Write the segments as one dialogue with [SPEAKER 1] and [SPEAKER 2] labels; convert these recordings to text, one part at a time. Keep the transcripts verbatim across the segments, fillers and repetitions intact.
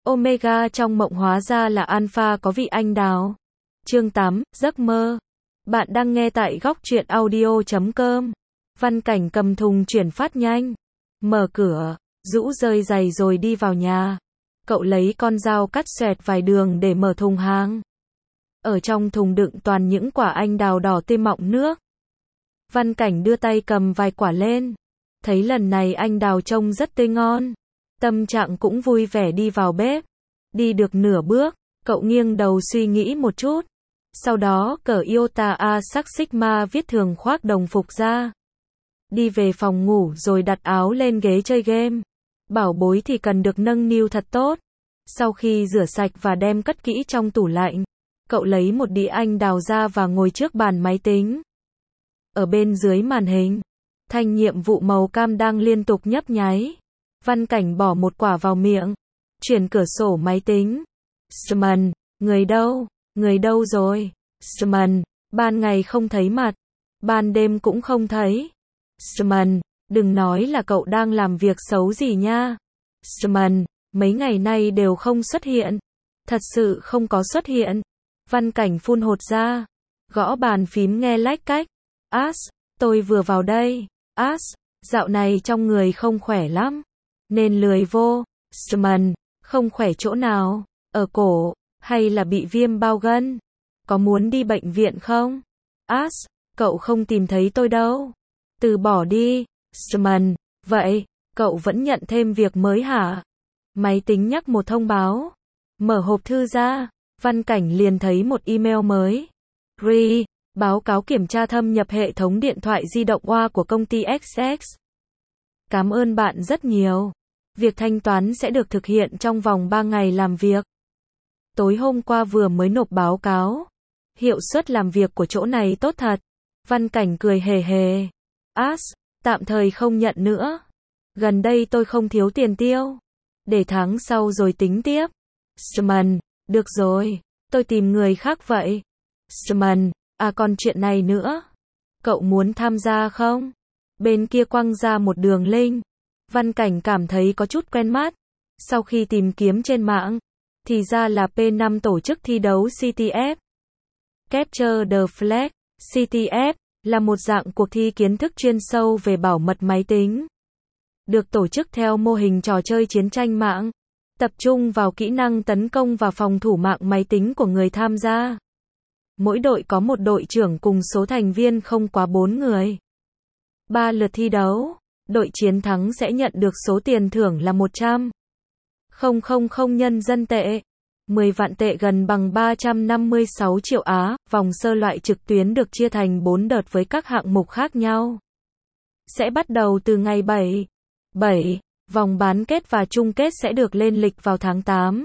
[SPEAKER 1] Omega trong mộng hóa ra là alpha có vị anh đào. Chương tám, giấc mơ. Bạn đang nghe tại góc truyện audio chấm com. Văn Cảnh cầm thùng chuyển phát nhanh. Mở cửa, rũ rơi giày rồi đi vào nhà. Cậu lấy con dao cắt xoẹt vài đường để mở thùng hàng. Ở trong thùng đựng toàn những quả anh đào đỏ tươi mọng nước. Văn Cảnh đưa tay cầm vài quả lên. Thấy lần này anh đào trông rất tươi ngon. Tâm trạng cũng vui vẻ đi vào bếp. Đi được nửa bước, cậu nghiêng đầu suy nghĩ một chút. Sau đó cởi iota A sắc sigma viết thường khoác đồng phục ra. Đi về phòng ngủ rồi đặt áo lên ghế chơi game. Bảo bối thì cần được nâng niu thật tốt. Sau khi rửa sạch và đem cất kỹ trong tủ lạnh, cậu lấy một đĩa anh đào ra và ngồi trước bàn máy tính. Ở bên dưới màn hình, thanh nhiệm vụ màu cam đang liên tục nhấp nháy. Văn Cảnh bỏ một quả vào miệng, chuyển cửa sổ máy tính. Simon, người đâu? Người đâu rồi? Simon, ban ngày không thấy mặt, ban đêm cũng không thấy. Simon, đừng nói là cậu đang làm việc xấu gì nha. Simon, mấy ngày nay đều không xuất hiện. Thật sự không có xuất hiện. Văn Cảnh phun hột ra, gõ bàn phím nghe lách cách. As, tôi vừa vào đây. As, dạo này trong người không khỏe lắm, nên lười vô. Simon, không khỏe chỗ nào? Ở cổ, hay là bị viêm bao gân? Có muốn đi bệnh viện không? As, cậu không tìm thấy tôi đâu. Từ bỏ đi. Simon, vậy, cậu vẫn nhận thêm việc mới hả? Máy tính nhắc một thông báo. Mở hộp thư ra, Văn Cảnh liền thấy một email mới. Re, báo cáo kiểm tra thâm nhập hệ thống điện thoại di động oa của công ty ích ích. Cảm ơn bạn rất nhiều. Việc thanh toán sẽ được thực hiện trong vòng ba ngày làm việc. Tối hôm qua vừa mới nộp báo cáo. Hiệu suất làm việc của chỗ này tốt thật. Văn Cảnh cười hề hề. As, tạm thời không nhận nữa. Gần đây tôi không thiếu tiền tiêu. Để tháng sau rồi tính tiếp. Simon, được rồi, tôi tìm người khác vậy. Simon, à còn chuyện này nữa. Cậu muốn tham gia không? Bên kia quăng ra một đường link. Văn Cảnh cảm thấy có chút quen mắt. Sau khi tìm kiếm trên mạng, thì ra là P năm tổ chức thi đấu xê tê ép. Capture the Flag, xê tê ép, là một dạng cuộc thi kiến thức chuyên sâu về bảo mật máy tính. Được tổ chức theo mô hình trò chơi chiến tranh mạng, tập trung vào kỹ năng tấn công và phòng thủ mạng máy tính của người tham gia. Mỗi đội có một đội trưởng cùng số thành viên không quá bốn người. Ba lượt thi đấu, đội chiến thắng sẽ nhận được số tiền thưởng là một trăm nghìn nhân dân tệ, mười vạn tệ gần bằng ba trăm năm mươi sáu triệu Á. Vòng sơ loại trực tuyến được chia thành bốn đợt với các hạng mục khác nhau. Sẽ bắt đầu từ ngày bảy, bảy, vòng bán kết và chung kết sẽ được lên lịch vào tháng tám.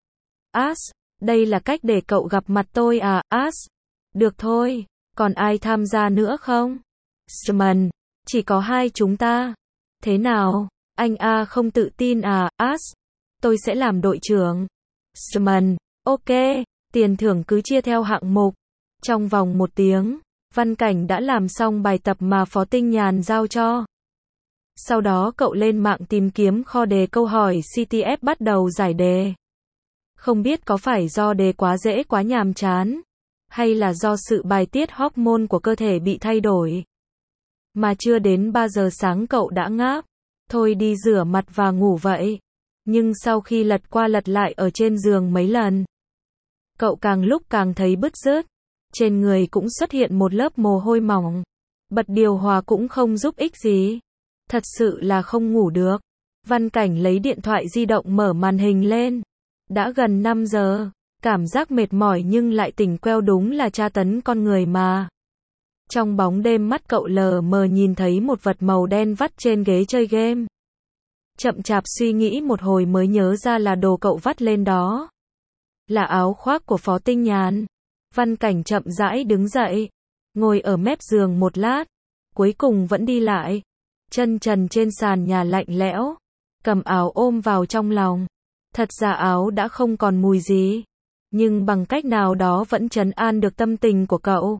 [SPEAKER 1] As, đây là cách để cậu gặp mặt tôi à? As, được thôi, còn ai tham gia nữa không? Simon, chỉ có hai chúng ta. Thế nào, anh A không tự tin à? As, tôi sẽ làm đội trưởng. Simon, ok, tiền thưởng cứ chia theo hạng mục. Trong vòng một tiếng, Văn Cảnh đã làm xong bài tập mà Phó Tinh Nhàn giao cho. Sau đó cậu lên mạng tìm kiếm kho đề câu hỏi xê tê ép bắt đầu giải đề. Không biết có phải do đề quá dễ quá nhàm chán, hay là do sự bài tiết hormone của cơ thể bị thay đổi. Mà chưa đến ba giờ sáng cậu đã ngáp. Thôi đi rửa mặt và ngủ vậy. Nhưng sau khi lật qua lật lại ở trên giường mấy lần, cậu càng lúc càng thấy bứt rứt. Trên người cũng xuất hiện một lớp mồ hôi mỏng. Bật điều hòa cũng không giúp ích gì. Thật sự là không ngủ được. Văn Cảnh lấy điện thoại di động mở màn hình lên. Đã gần năm giờ. Cảm giác mệt mỏi nhưng lại tỉnh queo đúng là tra tấn con người mà. Trong bóng đêm mắt cậu lờ mờ nhìn thấy một vật màu đen vắt trên ghế chơi game. Chậm chạp suy nghĩ một hồi mới nhớ ra là đồ cậu vắt lên đó. Là áo khoác của Phó Tinh Nhàn. Văn Cảnh chậm rãi đứng dậy. Ngồi ở mép giường một lát. Cuối cùng vẫn đi lại. Chân trần trên sàn nhà lạnh lẽo. Cầm áo ôm vào trong lòng. Thật ra áo đã không còn mùi gì. Nhưng bằng cách nào đó vẫn trấn an được tâm tình của cậu.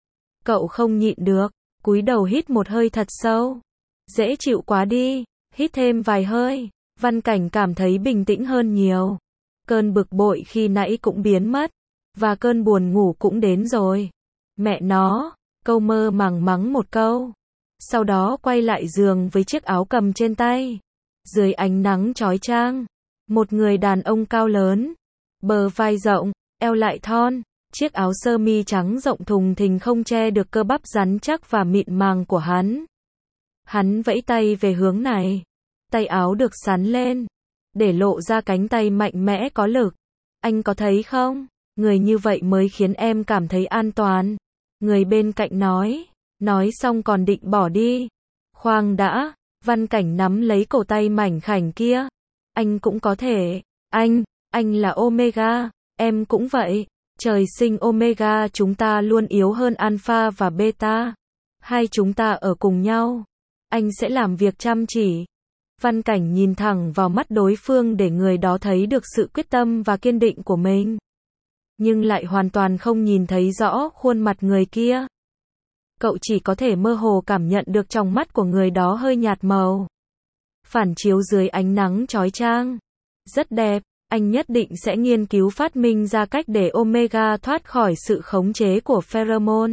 [SPEAKER 1] Cậu không nhịn được. Cúi đầu hít một hơi thật sâu. Dễ chịu quá đi. Hít thêm vài hơi. Văn Cảnh cảm thấy bình tĩnh hơn nhiều. Cơn bực bội khi nãy cũng biến mất, và cơn buồn ngủ cũng đến rồi. Mẹ nó, câu mơ màng mắng một câu. Sau đó quay lại giường với chiếc áo cầm trên tay. Dưới ánh nắng chói chang, một người đàn ông cao lớn, bờ vai rộng, eo lại thon, chiếc áo sơ mi trắng rộng thùng thình không che được cơ bắp rắn chắc và mịn màng của hắn. Hắn vẫy tay về hướng này. Tay áo được xắn lên, để lộ ra cánh tay mạnh mẽ có lực. Anh có thấy không? Người như vậy mới khiến em cảm thấy an toàn. Người bên cạnh nói. Nói xong còn định bỏ đi. Khoan đã, Văn Cảnh nắm lấy cổ tay mảnh khảnh kia. Anh cũng có thể. Anh, anh là Omega, em cũng vậy. Trời sinh Omega chúng ta luôn yếu hơn Alpha và Beta. Hai chúng ta ở cùng nhau. Anh sẽ làm việc chăm chỉ. Văn Cảnh nhìn thẳng vào mắt đối phương để người đó thấy được sự quyết tâm và kiên định của mình. Nhưng lại hoàn toàn không nhìn thấy rõ khuôn mặt người kia. Cậu chỉ có thể mơ hồ cảm nhận được trong mắt của người đó hơi nhạt màu. Phản chiếu dưới ánh nắng chói chang. Rất đẹp, anh nhất định sẽ nghiên cứu phát minh ra cách để Omega thoát khỏi sự khống chế của pheromone.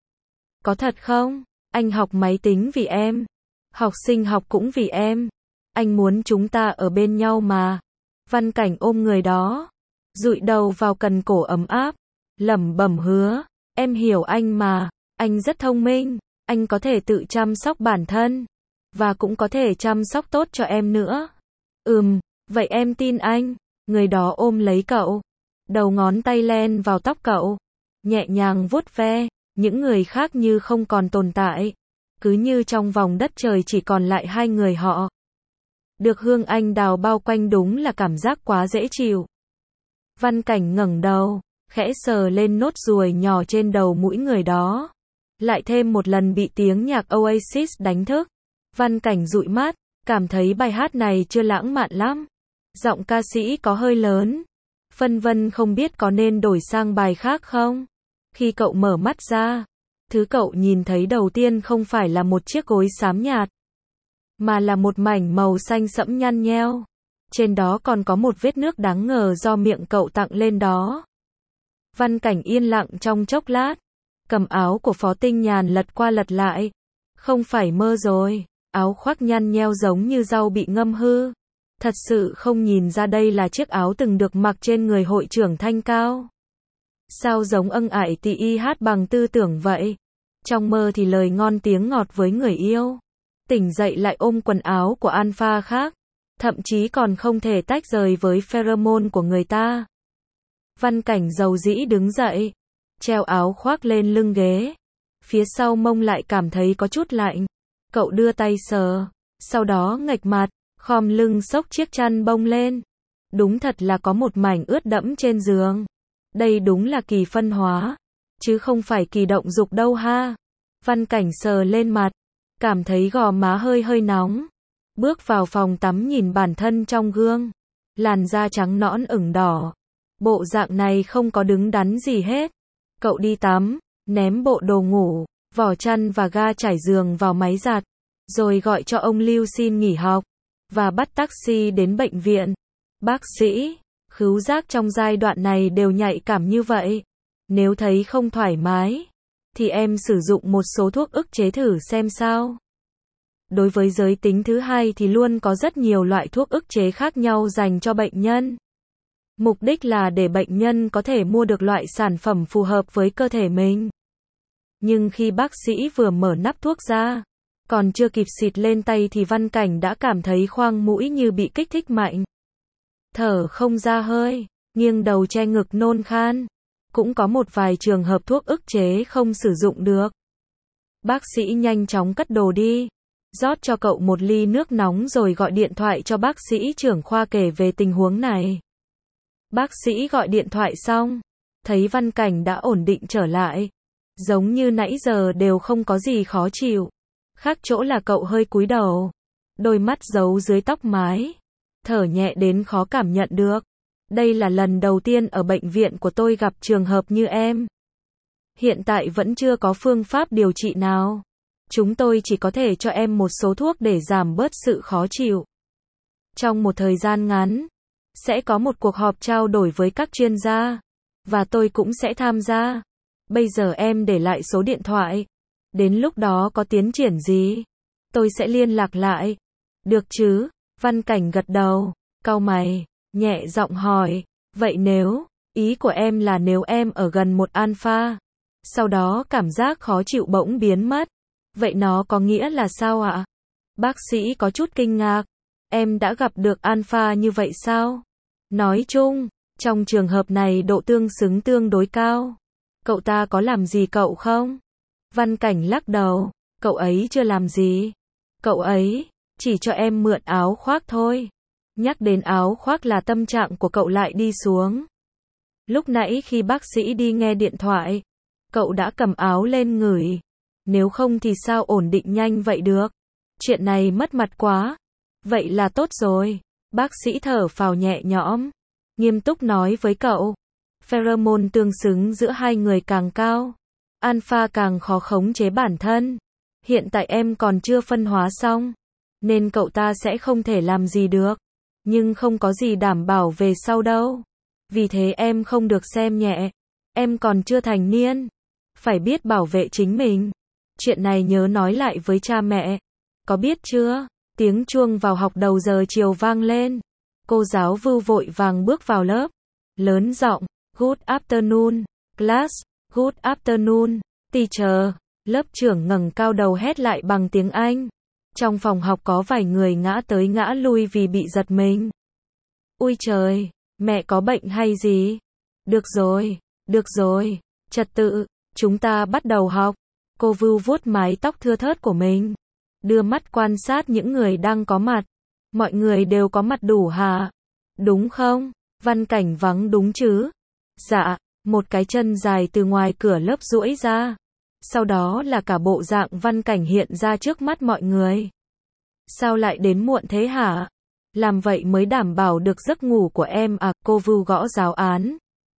[SPEAKER 1] Có thật không? Anh học máy tính vì em. Học sinh học cũng vì em. Anh muốn chúng ta ở bên nhau mà. Văn Cảnh ôm người đó, dụi đầu vào cần cổ ấm áp, lẩm bẩm hứa, em hiểu anh mà, anh rất thông minh, anh có thể tự chăm sóc bản thân, và cũng có thể chăm sóc tốt cho em nữa. Ừm, vậy em tin anh. Người đó ôm lấy cậu, đầu ngón tay len vào tóc cậu, nhẹ nhàng vuốt ve, những người khác như không còn tồn tại, cứ như trong vòng đất trời chỉ còn lại hai người họ. Được hương anh đào bao quanh đúng là cảm giác quá dễ chịu. Văn Cảnh ngẩng đầu, khẽ sờ lên nốt ruồi nhỏ trên đầu mũi người đó. Lại thêm một lần bị tiếng nhạc Oasis đánh thức. Văn Cảnh dụi mắt, cảm thấy bài hát này chưa lãng mạn lắm. Giọng ca sĩ có hơi lớn. Phân vân không biết có nên đổi sang bài khác không. Khi cậu mở mắt ra, thứ cậu nhìn thấy đầu tiên không phải là một chiếc gối xám nhạt, mà là một mảnh màu xanh sẫm nhăn nheo. Trên đó còn có một vết nước đáng ngờ do miệng cậu tặng lên đó. Văn Cảnh yên lặng trong chốc lát, cầm áo của Phó Tinh Nhàn lật qua lật lại. Không phải mơ rồi, áo khoác nhăn nheo giống như rau bị ngâm hư. Thật sự không nhìn ra đây là chiếc áo từng được mặc trên người hội trưởng Thanh Cao. Sao giống ân ải tì y hát bằng tư tưởng vậy? Trong mơ thì lời ngon tiếng ngọt với người yêu. Tỉnh dậy lại ôm quần áo của alpha khác. Thậm chí còn không thể tách rời với pheromone của người ta. Văn Cảnh dầu dĩ đứng dậy, treo áo khoác lên lưng ghế. Phía sau mông lại cảm thấy có chút lạnh. Cậu đưa tay sờ, sau đó nghệch mặt, khom lưng xốc chiếc chăn bông lên. Đúng thật là có một mảnh ướt đẫm trên giường. Đây đúng là kỳ phân hóa, chứ không phải kỳ động dục đâu ha. Văn Cảnh sờ lên mặt, cảm thấy gò má hơi hơi nóng. Bước vào phòng tắm nhìn bản thân trong gương. Làn da trắng nõn ửng đỏ. Bộ dạng này không có đứng đắn gì hết. Cậu đi tắm, ném bộ đồ ngủ, vỏ chăn và ga trải giường vào máy giặt. Rồi gọi cho ông Lưu xin nghỉ học. Và bắt taxi đến bệnh viện. Bác sĩ, khứu giác trong giai đoạn này đều nhạy cảm như vậy. Nếu thấy không thoải mái, thì em sử dụng một số thuốc ức chế thử xem sao. Đối với giới tính thứ hai thì luôn có rất nhiều loại thuốc ức chế khác nhau dành cho bệnh nhân. Mục đích là để bệnh nhân có thể mua được loại sản phẩm phù hợp với cơ thể mình. Nhưng khi bác sĩ vừa mở nắp thuốc ra, còn chưa kịp xịt lên tay thì Văn Cảnh đã cảm thấy khoang mũi như bị kích thích mạnh. Thở không ra hơi, nghiêng đầu che ngực nôn khan. Cũng có một vài trường hợp thuốc ức chế không sử dụng được. Bác sĩ nhanh chóng cất đồ đi, rót cho cậu một ly nước nóng rồi gọi điện thoại cho bác sĩ trưởng khoa kể về tình huống này. Bác sĩ gọi điện thoại xong, thấy Văn Cảnh đã ổn định trở lại. Giống như nãy giờ đều không có gì khó chịu. Khác chỗ là cậu hơi cúi đầu, đôi mắt giấu dưới tóc mái, thở nhẹ đến khó cảm nhận được. Đây là lần đầu tiên ở bệnh viện của tôi gặp trường hợp như em. Hiện tại vẫn chưa có phương pháp điều trị nào. Chúng tôi chỉ có thể cho em một số thuốc để giảm bớt sự khó chịu. Trong một thời gian ngắn, sẽ có một cuộc họp trao đổi với các chuyên gia. Và tôi cũng sẽ tham gia. Bây giờ em để lại số điện thoại. Đến lúc đó có tiến triển gì, tôi sẽ liên lạc lại. Được chứ? Văn Cảnh gật đầu, cau mày, nhẹ giọng hỏi. Vậy nếu, ý của em là nếu em ở gần một alpha, sau đó cảm giác khó chịu bỗng biến mất. Vậy nó có nghĩa là sao ạ? Bác sĩ có chút kinh ngạc. Em đã gặp được alpha như vậy sao? Nói chung, trong trường hợp này độ tương xứng tương đối cao. Cậu ta có làm gì cậu không? Văn Cảnh lắc đầu. Cậu ấy chưa làm gì. Cậu ấy chỉ cho em mượn áo khoác thôi. Nhắc đến áo khoác là tâm trạng của cậu lại đi xuống. Lúc nãy khi bác sĩ đi nghe điện thoại, cậu đã cầm áo lên ngửi. Nếu không thì sao ổn định nhanh vậy được? Chuyện này mất mặt quá. Vậy là tốt rồi. Bác sĩ thở phào nhẹ nhõm, nghiêm túc nói với cậu. Pheromone tương xứng giữa hai người càng cao, alpha càng khó khống chế bản thân. Hiện tại em còn chưa phân hóa xong, nên cậu ta sẽ không thể làm gì được. Nhưng không có gì đảm bảo về sau đâu. Vì thế em không được xem nhẹ. Em còn chưa thành niên, phải biết bảo vệ chính mình. Chuyện này nhớ nói lại với cha mẹ. Có biết chưa? Tiếng chuông vào học đầu giờ chiều vang lên. Cô giáo Vưu vội vàng bước vào lớp, lớn giọng, Good afternoon, class, good afternoon, teacher. Lớp trưởng ngẩng cao đầu hét lại bằng tiếng Anh. Trong phòng học có vài người ngã tới ngã lui vì bị giật mình. Ui trời, mẹ có bệnh hay gì? Được rồi, được rồi, trật tự, chúng ta bắt đầu học. Cô Vưu vuốt mái tóc thưa thớt của mình, đưa mắt quan sát những người đang có mặt. Mọi người đều có mặt đủ hả? Đúng không? Văn Cảnh vắng đúng chứ? Dạ, một cái chân dài từ ngoài cửa lớp duỗi ra. Sau đó là cả bộ dạng Văn Cảnh hiện ra trước mắt mọi người. Sao lại đến muộn thế hả? Làm vậy mới đảm bảo được giấc ngủ của em à? Cô Vưu gõ giáo án.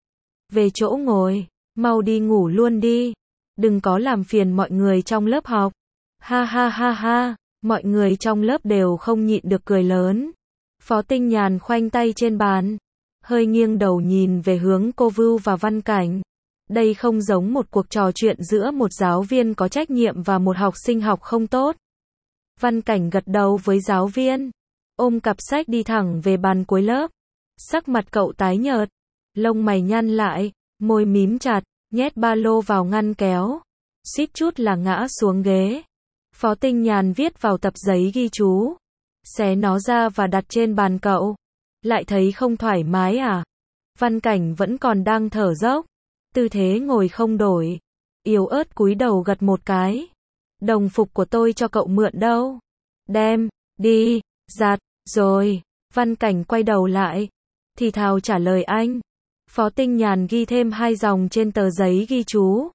[SPEAKER 1] Về chỗ ngồi, mau đi ngủ luôn đi. Đừng có làm phiền mọi người trong lớp học. Ha ha ha ha, mọi người trong lớp đều không nhịn được cười lớn. Phó Tinh Nhàn khoanh tay trên bàn, hơi nghiêng đầu nhìn về hướng cô Vưu và Văn Cảnh. Đây không giống một cuộc trò chuyện giữa một giáo viên có trách nhiệm và một học sinh học không tốt. Văn Cảnh gật đầu với giáo viên, ôm cặp sách đi thẳng về bàn cuối lớp. Sắc mặt cậu tái nhợt, lông mày nhăn lại, môi mím chặt, nhét ba lô vào ngăn kéo, suýt chút là ngã xuống ghế. Phó Tinh Nhàn viết vào tập giấy ghi chú, xé nó ra và đặt trên bàn cậu. Lại thấy không thoải mái à? Văn Cảnh vẫn còn đang thở dốc, tư thế ngồi không đổi, yếu ớt cúi đầu gật một cái. Đồng phục của tôi cho cậu mượn đâu? Đem, đi, giặt, rồi. Văn Cảnh quay đầu lại, thì thào trả lời anh. Phó Tinh Nhàn ghi thêm hai dòng trên tờ giấy ghi chú.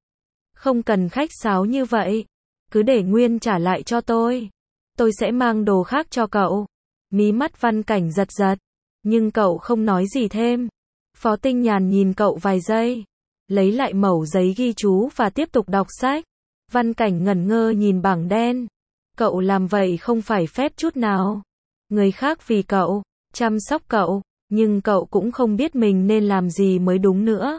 [SPEAKER 1] Không cần khách sáo như vậy, cứ để nguyên trả lại cho tôi. Tôi sẽ mang đồ khác cho cậu. Mí mắt Văn Cảnh giật giật, nhưng cậu không nói gì thêm. Phó Tinh Nhàn nhìn cậu vài giây, lấy lại mẩu giấy ghi chú và tiếp tục đọc sách. Văn Cảnh ngẩn ngơ nhìn bảng đen. Cậu làm vậy không phải phép chút nào. Người khác vì cậu, chăm sóc cậu, nhưng cậu cũng không biết mình nên làm gì mới đúng nữa.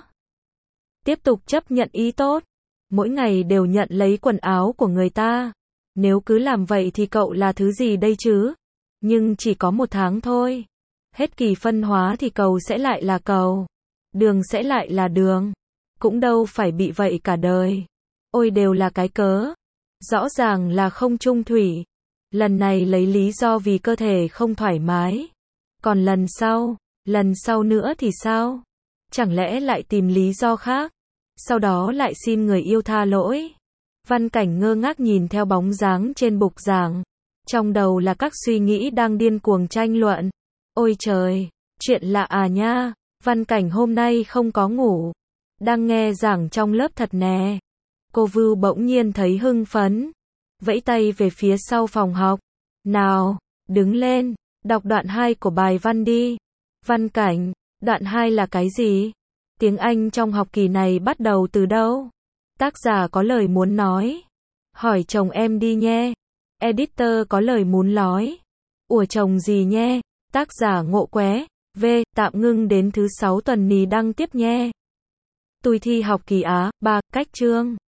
[SPEAKER 1] Tiếp tục chấp nhận ý tốt. Mỗi ngày đều nhận lấy quần áo của người ta. Nếu cứ làm vậy thì cậu là thứ gì đây chứ? Nhưng chỉ có một tháng thôi. Hết kỳ phân hóa thì cầu sẽ lại là cầu. Đường sẽ lại là đường. Cũng đâu phải bị vậy cả đời. Ôi đều là cái cớ. Rõ ràng là không chung thủy. Lần này lấy lý do vì cơ thể không thoải mái. Còn lần sau, lần sau nữa thì sao? Chẳng lẽ lại tìm lý do khác? Sau đó lại xin người yêu tha lỗi. Văn Cảnh ngơ ngác nhìn theo bóng dáng trên bục giảng. Trong đầu là các suy nghĩ đang điên cuồng tranh luận. Ôi trời, chuyện lạ à nha. Văn Cảnh hôm nay không có ngủ. Đang nghe giảng trong lớp thật nè. Cô Vưu bỗng nhiên thấy hưng phấn, vẫy tay về phía sau phòng học. Nào, đứng lên, đọc đoạn hai của bài văn đi. Văn Cảnh, đoạn hai là cái gì? Tiếng Anh trong học kỳ này bắt đầu từ đâu? Tác giả có lời muốn nói. Hỏi chồng em đi nhé. Editor có lời muốn nói. Ủa chồng gì nhé? Tác giả ngộ qué. V. Tạm ngưng đến thứ sáu tuần nì đăng tiếp nhé. Tôi thi học kỳ Á. ba. Cách chương